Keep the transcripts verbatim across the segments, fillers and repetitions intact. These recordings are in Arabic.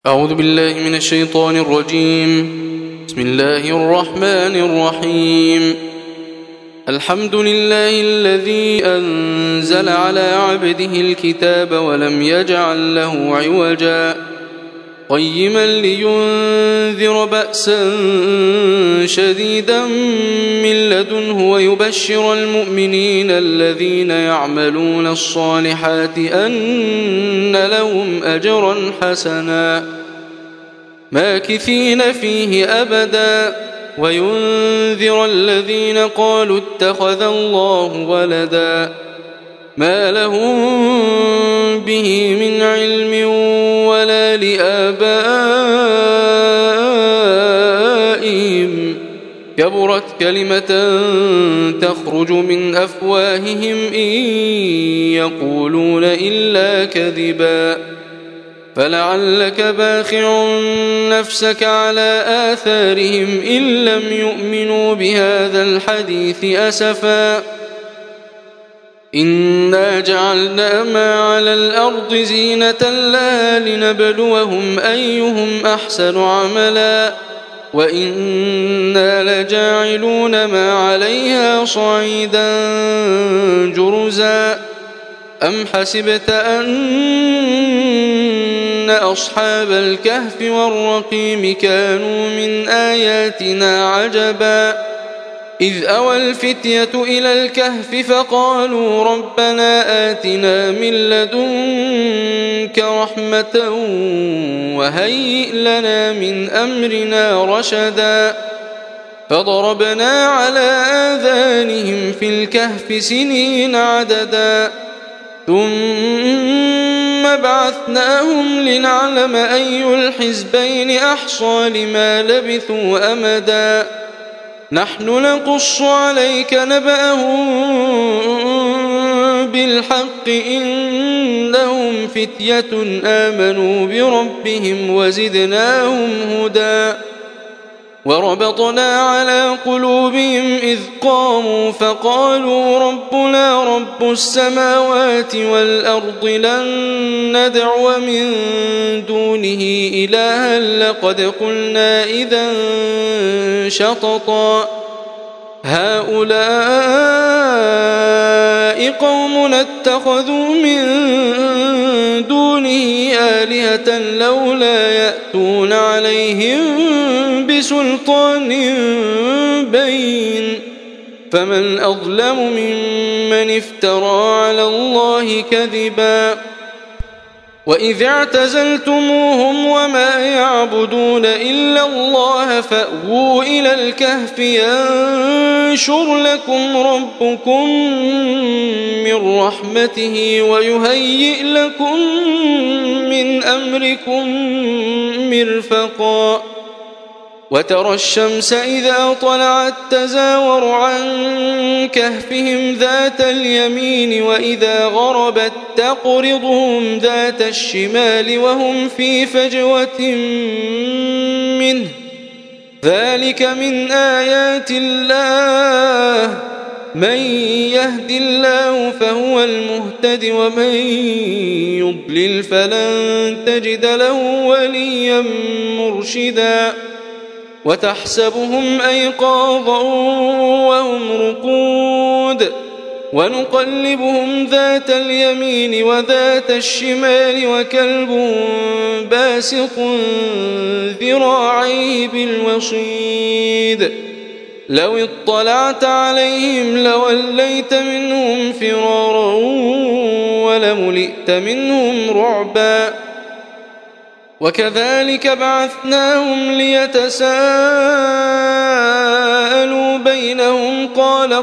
أعوذ بالله من الشيطان الرجيم. بسم الله الرحمن الرحيم. الحمد لله الذي أنزل على عبده الكتاب ولم يجعل له عوجا قيما لينذر بأسا شديدا من لدنه ويبشر المؤمنين الذين يعملون الصالحات أن لهم أجرا حسنا ماكثين فيه أبدا وينذر الذين قالوا اتخذ الله ولدا ما لهم به من علم ولا لآبائهم كبرت كلمة تخرج من أفواههم إن يقولون إلا كذبا فلعلك باخع نفسك على آثارهم إن لم يؤمنوا بهذا الحديث أسفا إنا جعلنا ما على الأرض زينة لها لنبلوهم أيهم أحسن عملا وإنا لجاعلون ما عليها صعيدا جرزا أم حسبت أن أصحاب الكهف والرقيم كانوا من آياتنا عجبا إذ أوى الفتية إلى الكهف فقالوا ربنا آتنا من لدنك رحمة وهيئ لنا من أمرنا رشدا فضربنا على آذانهم في الكهف سنين عددا ثم بعثناهم لنعلم أي الحزبين أحصى لما لبثوا أمدا نحن نقص عليك نبأهم بالحق إنهم فتية آمنوا بربهم وزدناهم هدى وربطنا على قلوبهم إذ قاموا فقالوا ربنا رب السماوات والأرض لن ندعو من دونه إلها لقد قلنا إذا شططا هؤلاء قوم اتخذوا من دونه آلهة لولا يأتون عليهم بسلطان بين فمن أظلم ممن افترى على الله كذبا وإذ اعتزلتموهم وما يعبدون إلا الله فأووا إلى الكهف ينشر لكم ربكم من رحمته ويهيئ لكم من أمركم مرفقا وترى الشمس إذا طلعت تزاور عن كهفهم ذات اليمين وإذا غربت تقرضهم ذات الشمال وهم في فجوة منه ذلك من آيات الله من يهد الله فهو المهتد ومن يضلل فلن تجد له وليا مرشدا وتحسبهم أيقاظا وهم رقود ونقلبهم ذات اليمين وذات الشمال وكلبهم باسط ذراعيه بالوصيد لو اطلعت عليهم لوليت منهم فرارا ولملئت منهم رعبا وكذلك بعثناهم ليتساءلوا بينهم قال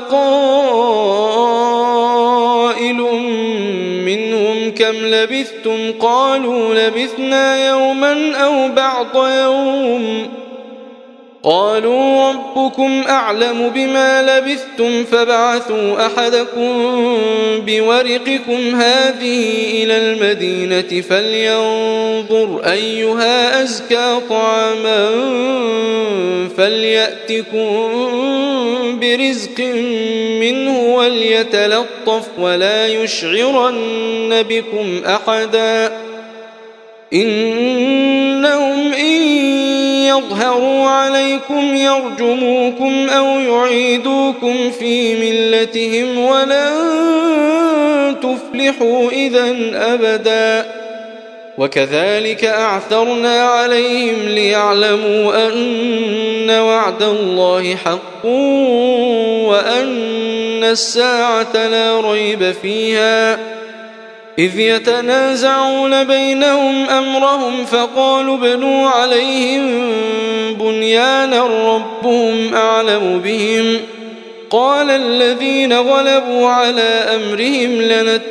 قائل منهم كم لبثتم قالوا لبثنا يوما أو بعض يوم قالوا ربكم أعلم بما لبثتم فبعثوا أحدكم بورقكم هذه إلى المدينة فلينظر أيها أزكى طعاما فليأتكم برزق منه وليتلطف ولا يشعرن بكم أحدا إنه يظهروا عليكم يرجموكم أو يعيدوكم في ملتهم ولن تفلحوا إذن أبدا. وكذلك أعثرنا عليهم ليعلموا أن وعد الله حق وأن الساعة لا ريب فيها، إذ يتنازعون بينهم أمرهم فقالوا ابنوا عليهم بنيانا ربهم أعلم بهم، قال الذين غلبوا على أمرهم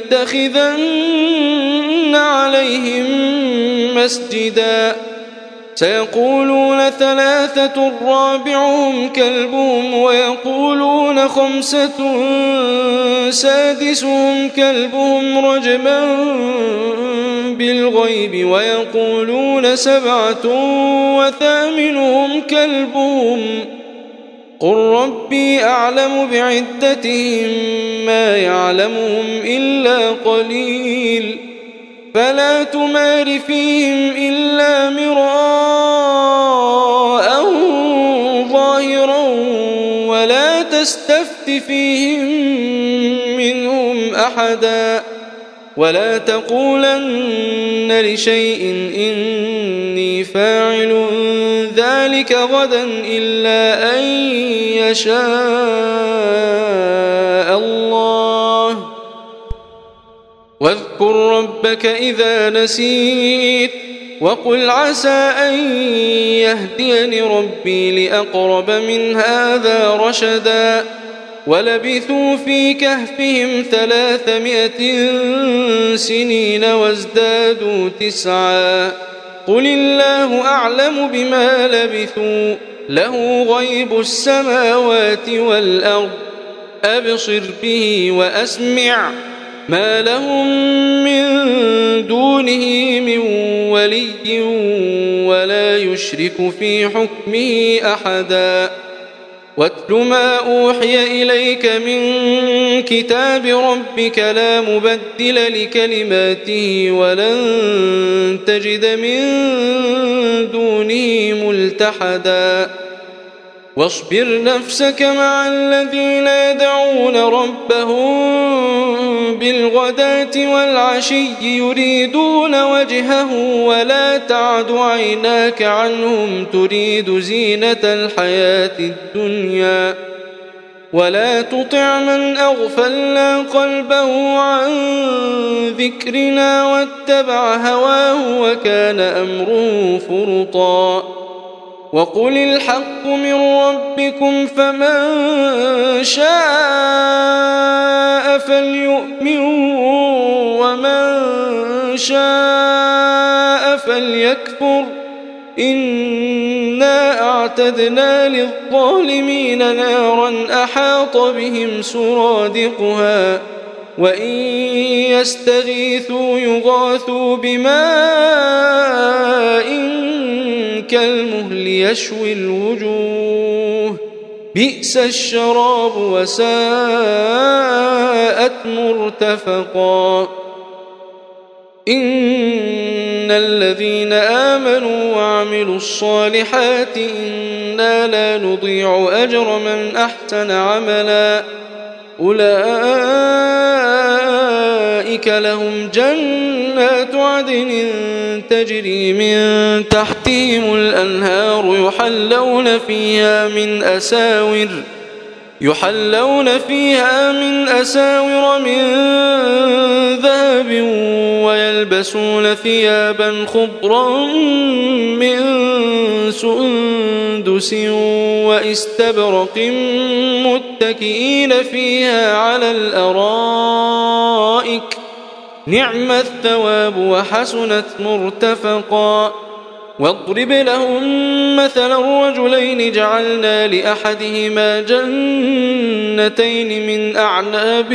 لنتخذن عليهم مسجدا، سيقولون ثلاثة رابعهم كلبهم ويقولون خمسة سادسهم كلبهم رجما بالغيب ويقولون سبعة وثامنهم كلبهم، قل ربي أعلم بعدتهم ما يعلمهم إلا قليل، فلا تمار فيهم إلا مراء ظاهرا ولا تستفت فيهم منهم أحدا، ولا تقولن لشيء إني فاعل ذلك غدا إلا أن يشاء الله. واذكر ربك إذا نسيت وقل عسى أن يهديني ربي لأقرب من هذا رشدا. ولبثوا في كهفهم ثلاثمائة سنين وازدادوا تسعا، قل الله أعلم بما لبثوا له غيب السماوات والأرض أبصر به وأسمع ما لهم من دونه من ولي ولا يشرك في حكمه أحدا. واتل ما أوحي إليك من كتاب ربك لا مبدل لكلماته ولن تجد من دونه ملتحدا. واصبر نفسك مع الذين يدعون ربهم بالغداة والعشي يريدون وجهه ولا تعد عيناك عنهم تريد زينة الحياة الدنيا، ولا تطع من أغفلنا قلبه عن ذكرنا واتبع هواه وكان أمره فرطا. وقل الحق من ربكم فمن شاء فليؤمن ومن شاء فليكفر، إنا أعتدنا للظالمين نارا أحاط بهم سرادقها وإن يستغيثوا يغاثوا بماء كالمهل يشوي الوجوه بئس الشراب وساءت مرتفقا. إن الذين آمنوا وعملوا الصالحات إنا لا نضيع أجر من أحسن عملا، أولئك لهم جنات عدن تجري من تحتهم الأنهار يحلون فيها من أساور يحلون فيها من أساور من ذهب ويلبسون ثيابا خضرا من سندس واستبرق متكئين فيها على الأرائك نعم الثواب وحسنت مرتفقا. واضرب لهم مثلا رجلين جعلنا لأحدهما جنتين من أعناب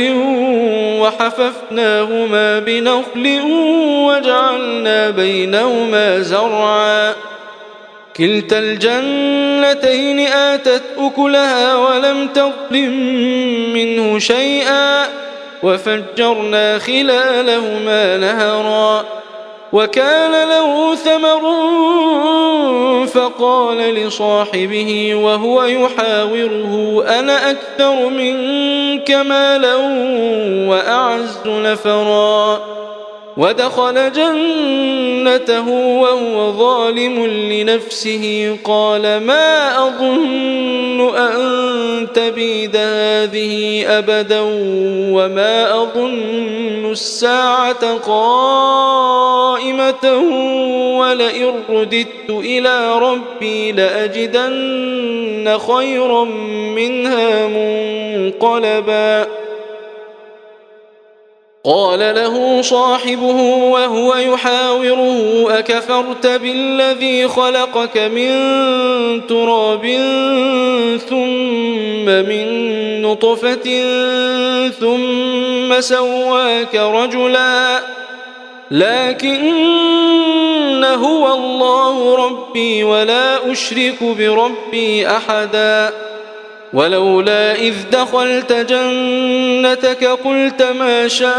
وحففناهما بنخل وجعلنا بينهما زرعا، كلتا الجنتين آتت أكلها ولم تظلم منه شيئا وفجرنا خلالهما نهرا، وكان له ثمر فقال لصاحبه وهو يحاوره أنا أكثر منك مالا وأعز نفرا ودخل جنته وهو ظالم لنفسه قال ما أظن أن تبيد هذه أبدا وما أظن الساعة قائمة ولئن رددت إلى ربي لأجدن خيرا منها منقلبا قال له صاحبه وهو يحاوره أكفرت بالذي خلقك من تراب ثم من نطفة ثم سواك رجلا لكن هو الله ربي ولا أشرك بربي أحدا ولولا إذ دخلت جنتك قلت ما شاء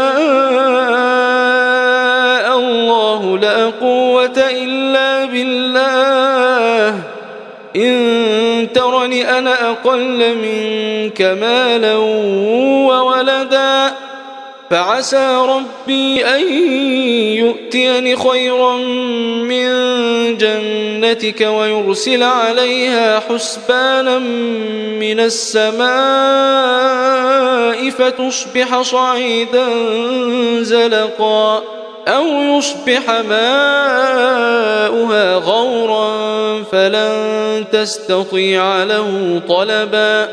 الله لا قوة إلا بالله إن ترني أنا أقل منك مالا وولدا فعسى ربي أن يؤتيني خيرا من جنتك ويرسل عليها حسبانا من السماء فتصبح صعيدا زلقا أو يصبح ماؤها غورا فلن تستطيع له طلبا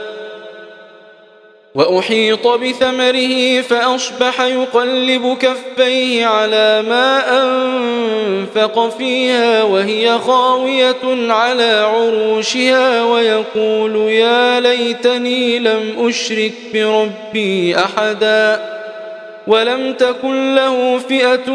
وأحيط بثمره فأصبح يقلب كفيه على ما أنفق فيها وهي خاوية على عروشها ويقول يا ليتني لم أشرك بربي أحدا ولم تكن له فئة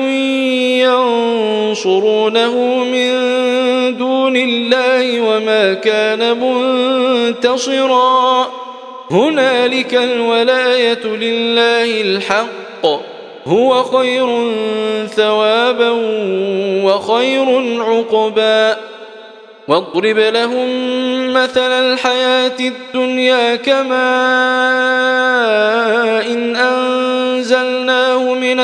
ينصرونه من دون الله وما كان منتصرا هنالك الولاية لله الحق هو خير ثوابا وخير عقبا واضرب لهم مثل الحياة الدنيا كماء إن أنزلناه من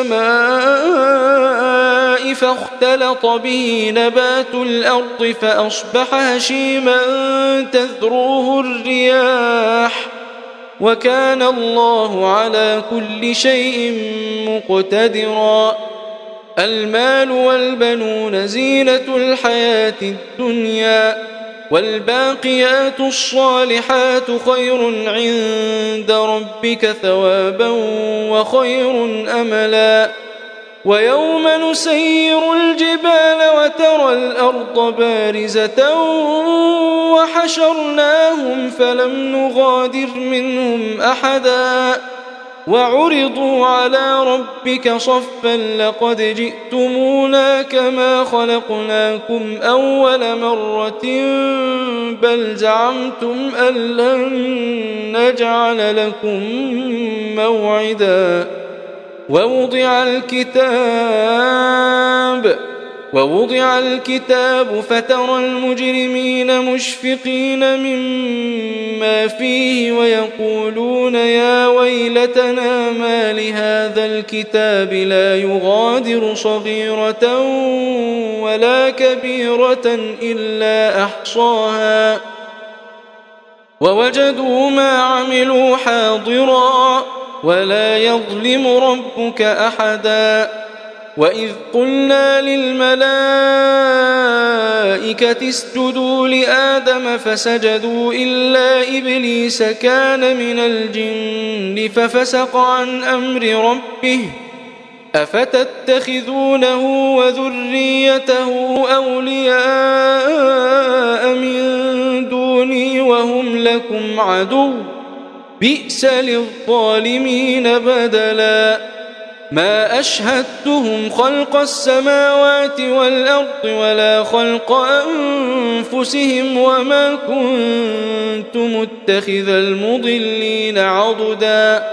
السماء فاختلط به نبات الأرض فأصبح هشيما تذروه الرياح وكان الله على كل شيء مقتدرا المال والبنون زينة الحياة الدنيا والباقيات الصالحات خير عند ربك ثوابا وخير أملا ويوم نسير الجبال وترى الأرض بارزة وحشرناهم فلم نغادر منهم أحدا وعرضوا على ربك صفا لقد جئتمونا كما خلقناكم أول مرة بل زعمتم أن لن نجعل لكم موعدا ووضع الكتاب ووضع الكتاب فترى المجرمين مشفقين مما فيه ويقولون يا ويلتنا ما لهذا الكتاب لا يغادر صغيرة ولا كبيرة إلا أحصاها ووجدوا ما عملوا حاضرا ولا يظلم ربك أحدا وإذ قلنا للملائكة اسجدوا لآدم فسجدوا إلا إبليس كان من الجن ففسق عن أمر ربه أفتتخذونه وذريته أولياء من دوني وهم لكم عدو بئس للظالمين بدلا ما أشهدتهم خلق السماوات والأرض ولا خلق أنفسهم وما كنت متخذ المضلين عضدا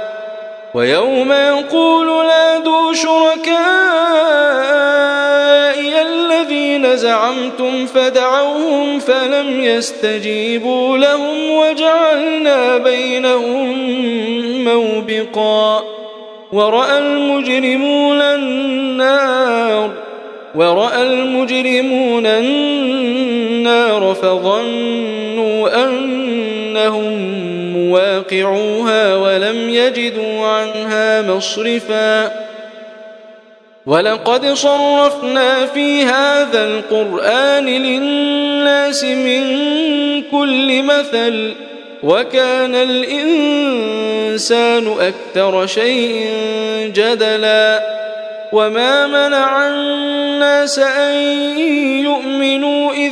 ويوم يقول نادوا شركائي الذين الذين زعمتم فدعوهم فلم يستجيبوا لهم وجعلنا بينهم موبقا ورأى المجرمون النار ورأى المجرمون النار فظنوا أنهم مواقعوها ولم يجدوا عنها مصرفا ولقد صرفنا في هذا القرآن للناس من كل مثل وكان الإنسان أكثر شيء جدلا وما منع الناس أن يؤمنوا إذ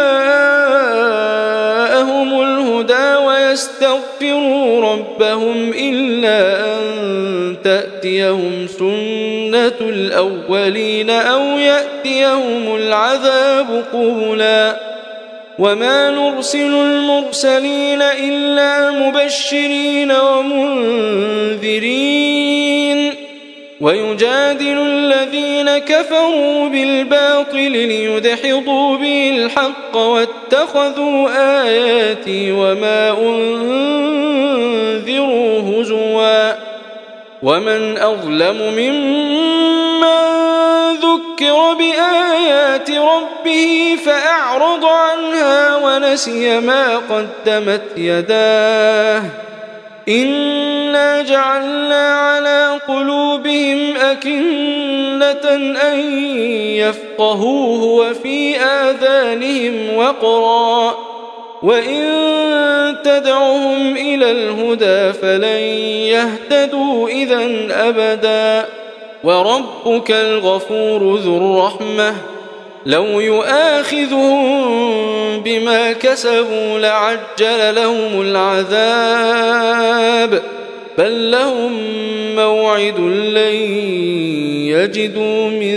جاءهم الهدى ويستغفروا ربهم إلا أن تأتيهم سنة الأولين أو يأتيهم العذاب قبلا وما نرسل المرسلين إلا مبشرين ومنذرين ويجادل الذين كفروا بالباطل ليدحضوا به الحق واتخذوا آياتي وما أنذروا هزوا ومن أظلم ممن ذكر بآيات ربه فأعرض عنها ونسي ما قدمت يداه إنا جعلنا على قلوبهم أكنة أن يفقهوه وفي آذانهم وقرا وإن تدعهم إلى الهدى فلن يهتدوا إذن أبدا وربك الغفور ذو الرحمة لو يؤاخذهم بما كسبوا لعجل لهم العذاب بل لهم موعد لن يجدوا من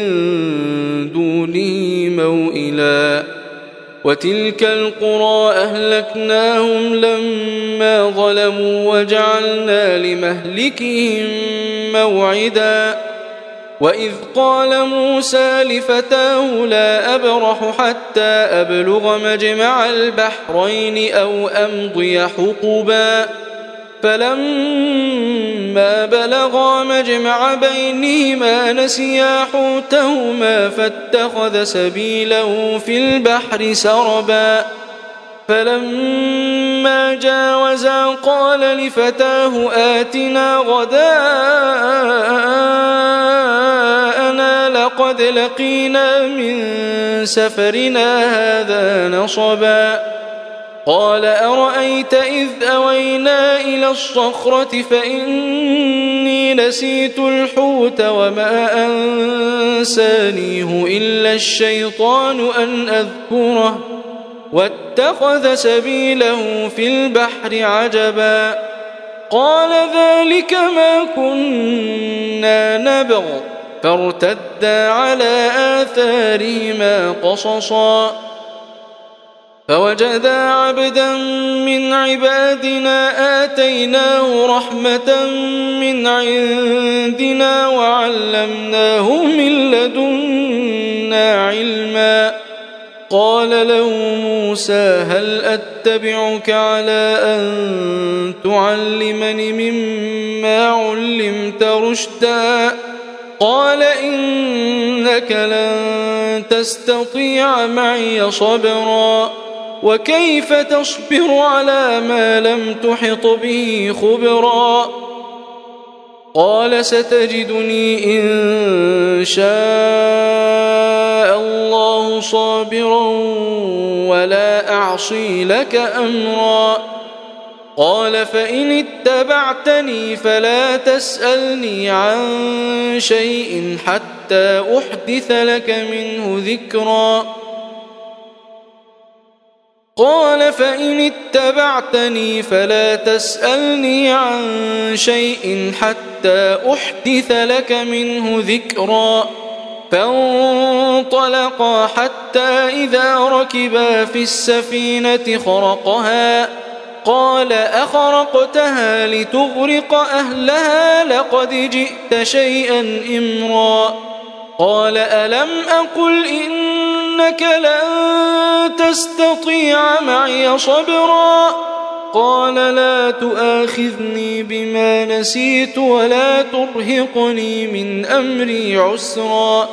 دونه موئلا وتلك القرى أهلكناهم لما ظلموا وجعلنا لمهلكهم موعدا وإذ قال موسى لفتاه لا أبرح حتى أبلغ مجمع البحرين أو أمضي حقبا فلما بلغا مجمع بينهما نسيا حوتهما فاتخذ سبيله في البحر سربا فلما جاوزا قال لفتاه آتنا غداءنا لقد لقينا من سفرنا هذا نصبا قال أرأيت إذ أوينا إلى الصخرة فإني نسيت الحوت وما أنسانيه إلا الشيطان أن أذكره واتخذ سبيله في البحر عجبا قال ذلك ما كنا نبغ فارتدا على آثارهما قصصا فوجدا عبدا من عبادنا آتيناه رحمة من عندنا وعلمناه من لدنا علما قال له موسى هل أتبعك على أن تعلمني مما علمت رشدا قال إنك لن تستطيع معي صبرا وكيف تصبر على ما لم تحط به خبرا قال ستجدني إن شاء الله صابرا ولا أعصي لك أمرا قال فإن اتبعتني فلا تسألني عن شيء حتى أحدث لك منه ذكرا قال فإن اتبعتني فلا تسألني عن شيء حتى أحدث لك منه ذكرا فانطلقا حتى إذا ركبا في السفينة خرقها قال أخرقتها لتغرق أهلها لقد جئت شيئا إمرا قال ألم أقل إن إنك لن تستطيع معي صبرا قال لا تؤاخذني بما نسيت ولا ترهقني من أمري عسرا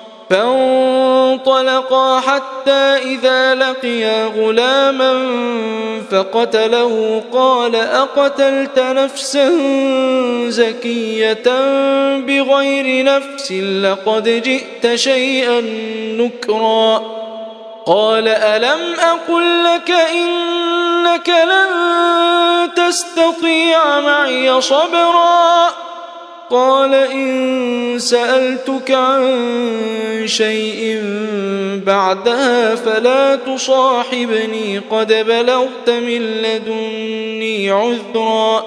فانطلقا حتى إذا لقيا غلاما فقتله قال أقتلت نفسا زكية بغير نفس لقد جئت شيئا نكرا قال ألم أقل لك إنك لن تستطيع معي صبرا قال إن سألتك عن شيء بعدها فلا تصاحبني قد بلغت من لدني عذرا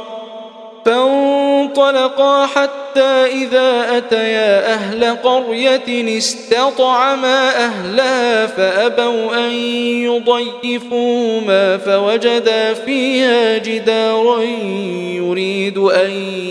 فانطلقا حتى إذا أتيا أهل قرية استطعما أهلها فأبوا أن يضيفوهما فوجدا فيها جدارا يريد أن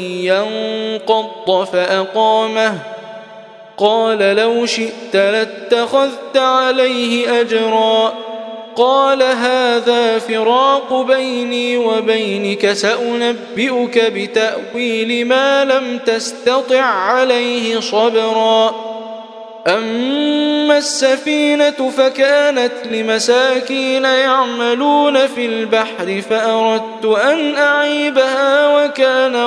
ينقض فأقامه قال لو شئت لاتخذت عليه أجرا قال هذا فراق بيني وبينك سأنبئك بتأويل ما لم تستطع عليه صبرا أما السفينة فكانت لمساكين يعملون في البحر فأردت أن أعيبها وكان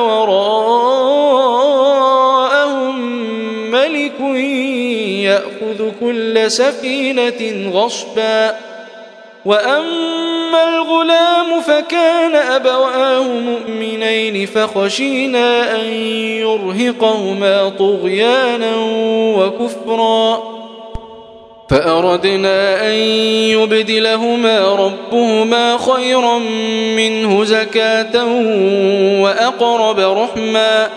وراءهم ملك يأخذ كل سفينة غصبا وأما الغلام فكان أبواه مؤمنين فخشينا أن يرهقهما طغيانا وكفرا فأردنا أن يبدلهما ربهما خيرا منه زكاة وأقرب رحما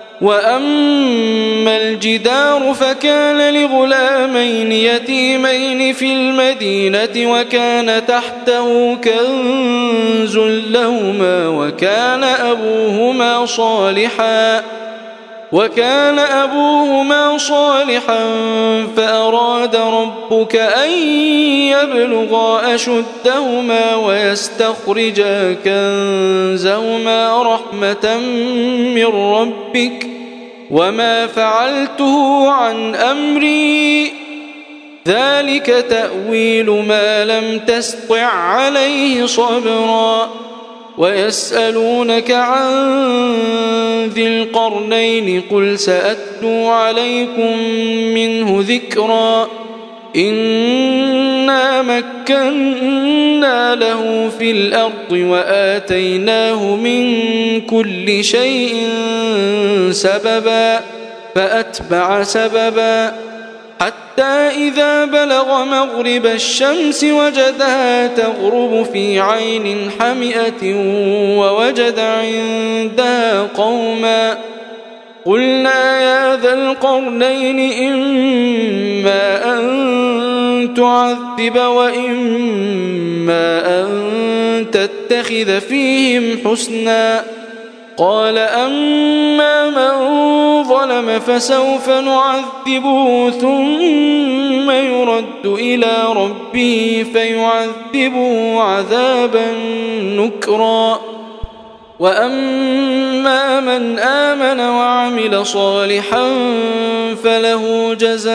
وأما الجدار فكان لغلامين يتيمين في المدينة وكان تحته كنز لهما وكان أبوهما صالحا وكان أبوهما صالحا فأراد ربك أن يبلغا أشدهما ويستخرجا كنزهما رحمة من ربك وما فعلته عن أمري ذلك تأويل ما لم تسطع عليه صبرا ويسألونك عن ذي القرنين قل سأتلو عليكم منه ذكرا إنا مكنا له في الأرض وآتيناه من كل شيء سببا فأتبع سببا حتى إذا بلغ مغرب الشمس وجدها تغرب في عين حمئة ووجد عندها قوما قلنا يا ذا القرنين إما أن تعذب وإما أن تتخذ فيهم حسنا قال أما من ظلم فسوف نعذبه ثم يرد إلى ربه فيعذبه عذابا نكرا وأما من آمن وعمل صالحا فله جزاء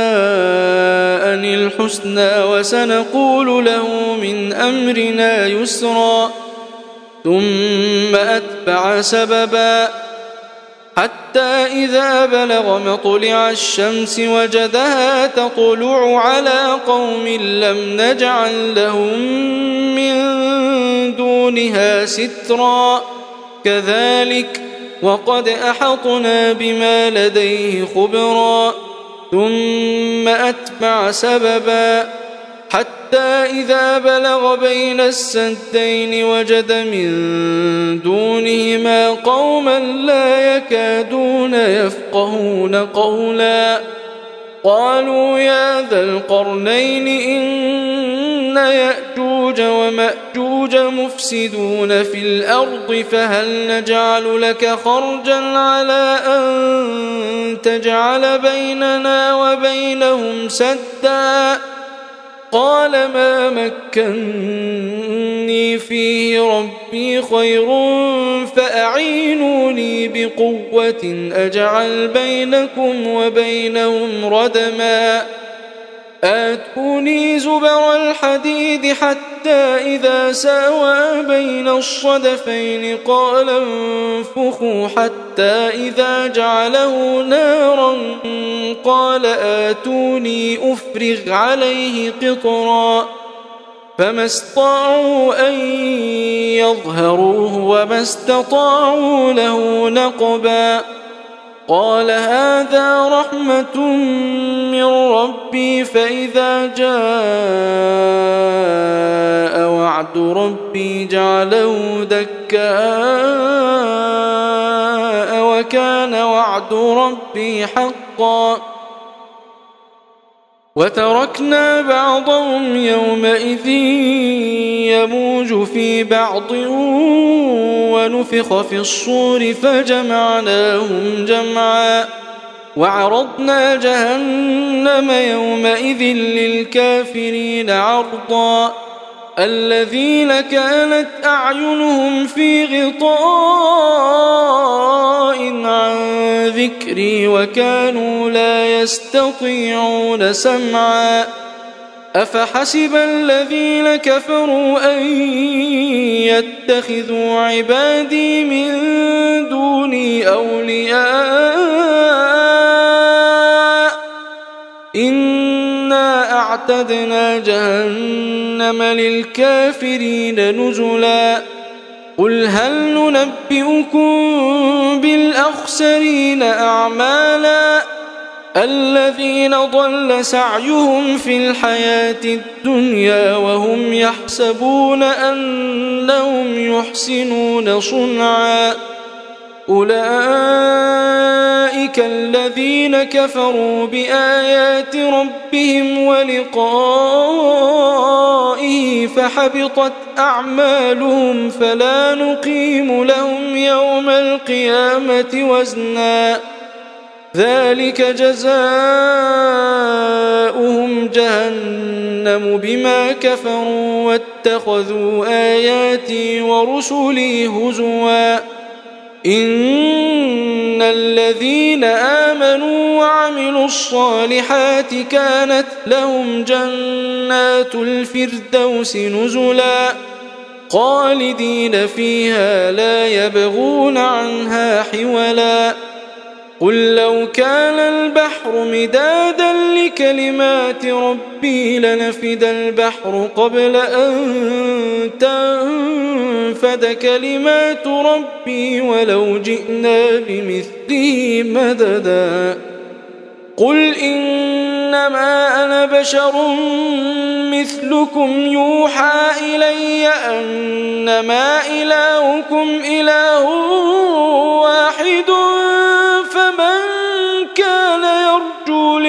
الحسنى وسنقول له من أمرنا يسرا ثم أتبع سببا حتى إذا بلغ مطلع الشمس وجدها تطلع على قوم لم نجعل لهم من دونها سترا كذلك وقد أحطنا بما لديه خبرا ثم أتبع سببا حتى إذا بلغ بين السدين وجد من دونهما قوما لا يكادون يفقهون قولا قالوا يا ذا القرنين إن يأجوج ومأجوج مفسدون في الأرض فهل نجعل لك خرجا على أن تجعل بيننا وبينهم سدا قال ما مكني فيه ربي خير فأعينوني بقوة أجعل بينكم وبينهم ردما آتوني زبر الحديد حتى إذا ساوى بين الصدفين قال انفخوا حتى إذا جعله نارا قال آتوني أفرغ عليه قطرا فما استطاعوا أن يظهروه وما استطاعوا له نقبا قال هذا رحمة من ربي فإذا جاء وعد ربي جعله دكاء وكان وعد ربي حقا وتركنا بعضهم يومئذ يموج في بعض ونفخ في الصور فجمعناهم جمعا وعرضنا جهنم يومئذ للكافرين عرضا الذين كانت أعينهم في غطاء عن ذكري وكانوا لا يستطيعون سمعا أفحسب الذين كفروا أن يتخذوا عبادي من دوني أولياء إنا أعتدنا جهنم للكافرين نزلا قل هل ننبئكم بالأخسرين أعمالا الذين ضل سعيهم في الحياة الدنيا وهم يحسبون أنهم يحسنون صنعا أولئك الذين كفروا بآيات ربهم ولقائه فحبطت أعمالهم فلا نقيم لهم يوم القيامة وزنا ذلك جزاؤهم جهنم بما كفروا واتخذوا آياتي ورسلي هزوا إن الذين آمنوا وعملوا الصالحات كانت لهم جنات الفردوس نزلا خالدين فيها لا يبغون عنها حولا قل لو كان البحر مدادا لكلمات ربي لنفد البحر قبل أن تنفد كلمات ربي ولو جئنا بمثله مددا قل إنما أنا بشر مثلكم يوحى إلي أنما إلهكم إله واحد فمن كان يرجو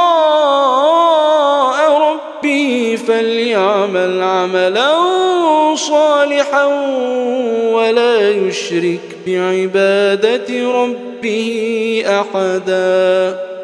لقاء ربه فليعمل عملا صالحا ولا يشرك بعبادة ربه أحدا.